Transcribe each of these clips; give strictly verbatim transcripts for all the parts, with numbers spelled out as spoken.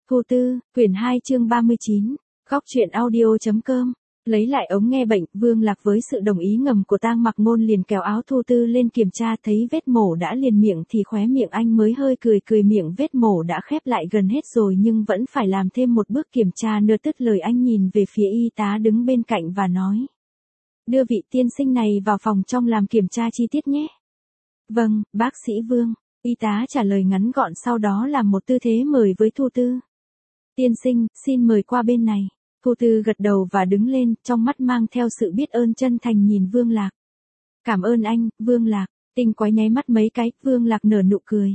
Thu Tư, quyển hai chương ba mươi chín, góc truyện audio.com. Lấy lại ống nghe bệnh, Vương Lạc với sự đồng ý ngầm của Tang Mặc Ngôn liền kéo áo Thu Tư lên kiểm tra, thấy vết mổ đã liền miệng thì khóe miệng anh mới hơi cười cười, miệng vết mổ đã khép lại gần hết rồi nhưng vẫn phải làm thêm một bước kiểm tra nữa. Tức lời anh nhìn về phía y tá đứng bên cạnh và nói: đưa vị tiên sinh này vào phòng trong làm kiểm tra chi tiết nhé. Vâng, bác sĩ Vương. Y tá trả lời ngắn gọn, sau đó làm một tư thế mời với Thu Tư. Tiên sinh, xin mời qua bên này. Thu Tư gật đầu và đứng lên, trong mắt mang theo sự biết ơn chân thành nhìn Vương Lạc. Cảm ơn anh, Vương Lạc. Tinh Quái nháy mắt mấy cái, Vương Lạc nở nụ cười.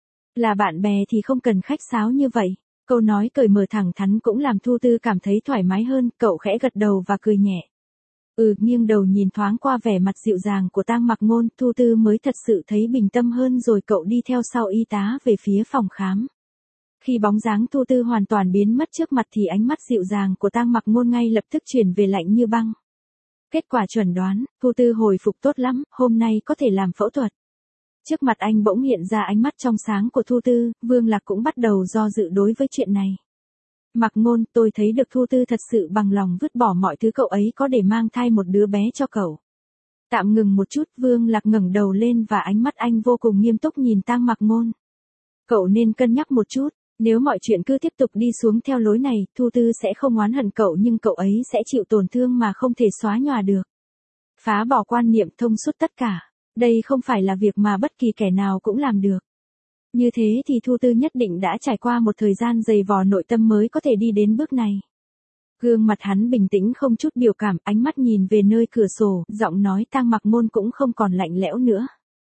Là bạn bè thì không cần khách sáo như vậy. Câu nói cởi mở thẳng thắn cũng làm Thu Tư cảm thấy thoải mái hơn, cậu khẽ gật đầu và cười nhẹ. Ừ, nghiêng đầu nhìn thoáng qua vẻ mặt dịu dàng của Tang Mặc Ngôn, Thu Tư mới thật sự thấy bình tâm hơn, rồi cậu đi theo sau y tá về phía phòng khám. Khi bóng dáng Thu Tư hoàn toàn biến mất trước mặt thì ánh mắt dịu dàng của Tang Mặc Ngôn ngay lập tức chuyển về lạnh như băng. Kết quả chuẩn đoán, Thu Tư hồi phục tốt lắm, hôm nay có thể làm phẫu thuật. Trước mặt anh bỗng hiện ra ánh mắt trong sáng của Thu Tư, Vương Lạc cũng bắt đầu do dự đối với chuyện này. Mặc Ngôn, tôi thấy được Thu Tư thật sự bằng lòng vứt bỏ mọi thứ cậu ấy có để mang thai một đứa bé cho cậu. Tạm ngừng một chút, Vương Lạc ngẩng đầu lên và ánh mắt anh vô cùng nghiêm túc nhìn Tang Mặc Ngôn. Cậu nên cân nhắc một chút, nếu mọi chuyện cứ tiếp tục đi xuống theo lối này, Thu Tư sẽ không oán hận cậu nhưng cậu ấy sẽ chịu tổn thương mà không thể xóa nhòa được. Phá bỏ quan niệm, thông suốt tất cả, đây không phải là việc mà bất kỳ kẻ nào cũng làm được. Như thế thì Thu Tư nhất định đã trải qua một thời gian dày vò nội tâm mới có thể đi đến bước này. Gương mặt hắn bình tĩnh không chút biểu cảm, ánh mắt nhìn về nơi cửa sổ, giọng nói Tang Mặc Ngôn cũng không còn lạnh lẽo nữa.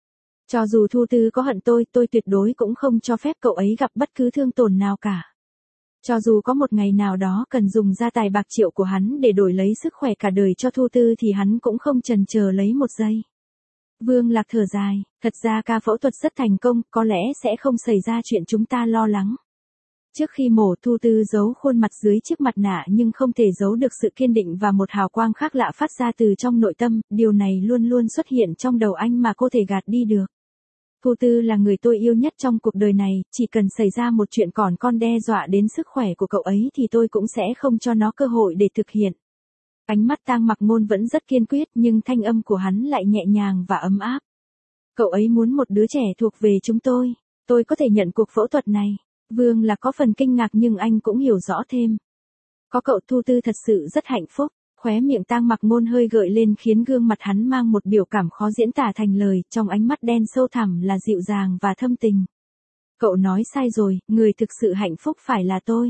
Cho dù Thu Tư có hận tôi, tôi tuyệt đối cũng không cho phép cậu ấy gặp bất cứ thương tổn nào cả. Cho dù có một ngày nào đó cần dùng gia tài bạc triệu của hắn để đổi lấy sức khỏe cả đời cho Thu Tư thì hắn cũng không chần chờ lấy một giây. Vương Lạc thở dài, thật ra ca phẫu thuật rất thành công, có lẽ sẽ không xảy ra chuyện chúng ta lo lắng. Trước khi mổ, Thu Tư giấu khuôn mặt dưới chiếc mặt nạ nhưng không thể giấu được sự kiên định và một hào quang khác lạ phát ra từ trong nội tâm, điều này luôn luôn xuất hiện trong đầu anh mà cô thể gạt đi được. Thu Tư là người tôi yêu nhất trong cuộc đời này, chỉ cần xảy ra một chuyện còn con đe dọa đến sức khỏe của cậu ấy thì tôi cũng sẽ không cho nó cơ hội để thực hiện. Ánh mắt Tang Mặc Ngôn vẫn rất kiên quyết nhưng thanh âm của hắn lại nhẹ nhàng và ấm áp. Cậu ấy muốn một đứa trẻ thuộc về chúng tôi, tôi có thể nhận cuộc phẫu thuật này. Vương là có phần kinh ngạc nhưng anh cũng hiểu rõ thêm. Có cậu, Thu Tư thật sự rất hạnh phúc. Khóe miệng Tang Mặc Ngôn hơi gợi lên khiến gương mặt hắn mang một biểu cảm khó diễn tả thành lời, trong ánh mắt đen sâu thẳm là dịu dàng và thâm tình. Cậu nói sai rồi, người thực sự hạnh phúc phải là tôi.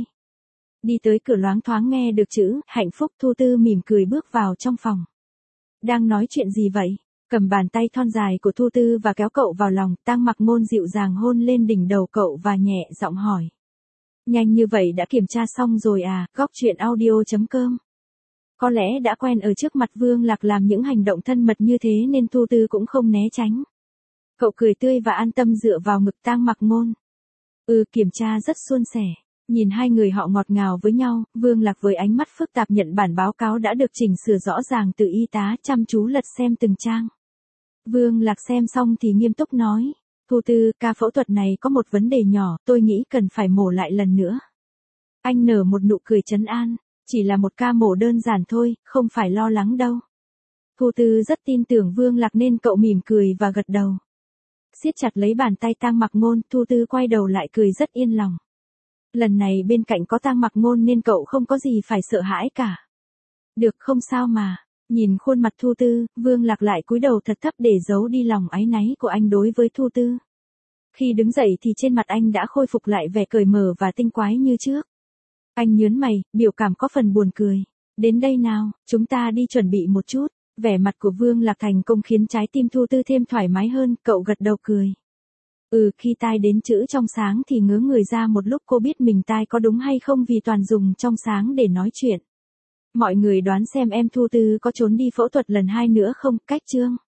Đi tới cửa loáng thoáng nghe được chữ hạnh phúc, Thu Tư mỉm cười bước vào trong phòng. Đang nói chuyện gì vậy? Cầm bàn tay thon dài của Thu Tư và kéo cậu vào lòng, Tang Mặc Ngôn dịu dàng hôn lên đỉnh đầu cậu và nhẹ giọng hỏi. Nhanh như vậy đã kiểm tra xong rồi à? Góc truyện audio.com. Có lẽ đã quen ở trước mặt Vương Lạc làm những hành động thân mật như thế nên Thu Tư cũng không né tránh. Cậu cười tươi và an tâm dựa vào ngực Tang Mặc Ngôn. Ừ, kiểm tra rất suôn sẻ. Nhìn hai người họ ngọt ngào với nhau, Vương Lạc với ánh mắt phức tạp nhận bản báo cáo đã được chỉnh sửa rõ ràng từ y tá, chăm chú lật xem từng trang. Vương Lạc xem xong thì nghiêm túc nói. Thu Tư, ca phẫu thuật này có một vấn đề nhỏ, tôi nghĩ cần phải mổ lại lần nữa. Anh nở một nụ cười trấn an. Chỉ là một ca mổ đơn giản thôi, không phải lo lắng đâu. Thu Tư rất tin tưởng Vương Lạc nên cậu mỉm cười và gật đầu. Siết chặt lấy bàn tay Tang Mặc Ngôn, Thu Tư quay đầu lại cười rất yên lòng. Lần này bên cạnh có Tang Mặc Ngôn nên cậu không có gì phải sợ hãi cả. Được, không sao mà. Nhìn khuôn mặt Thu Tư, Vương Lạc lại cúi đầu thật thấp để giấu đi lòng áy náy của anh đối với Thu Tư. Khi đứng dậy thì trên mặt anh đã khôi phục lại vẻ cởi mở và tinh quái như trước. Anh nhớn mày, biểu cảm có phần buồn cười. Đến đây nào, chúng ta đi chuẩn bị một chút. Vẻ mặt của Vương Lạc thành công khiến trái tim Thu Tư thêm thoải mái hơn, cậu gật đầu cười. Ừ, khi tai đến chữ trong sáng thì ngớ người ra một lúc, cô biết mình tai có đúng hay không vì toàn dùng trong sáng để nói chuyện. Mọi người đoán xem em Thu Tư có trốn đi phẫu thuật lần hai nữa không? Cách chương.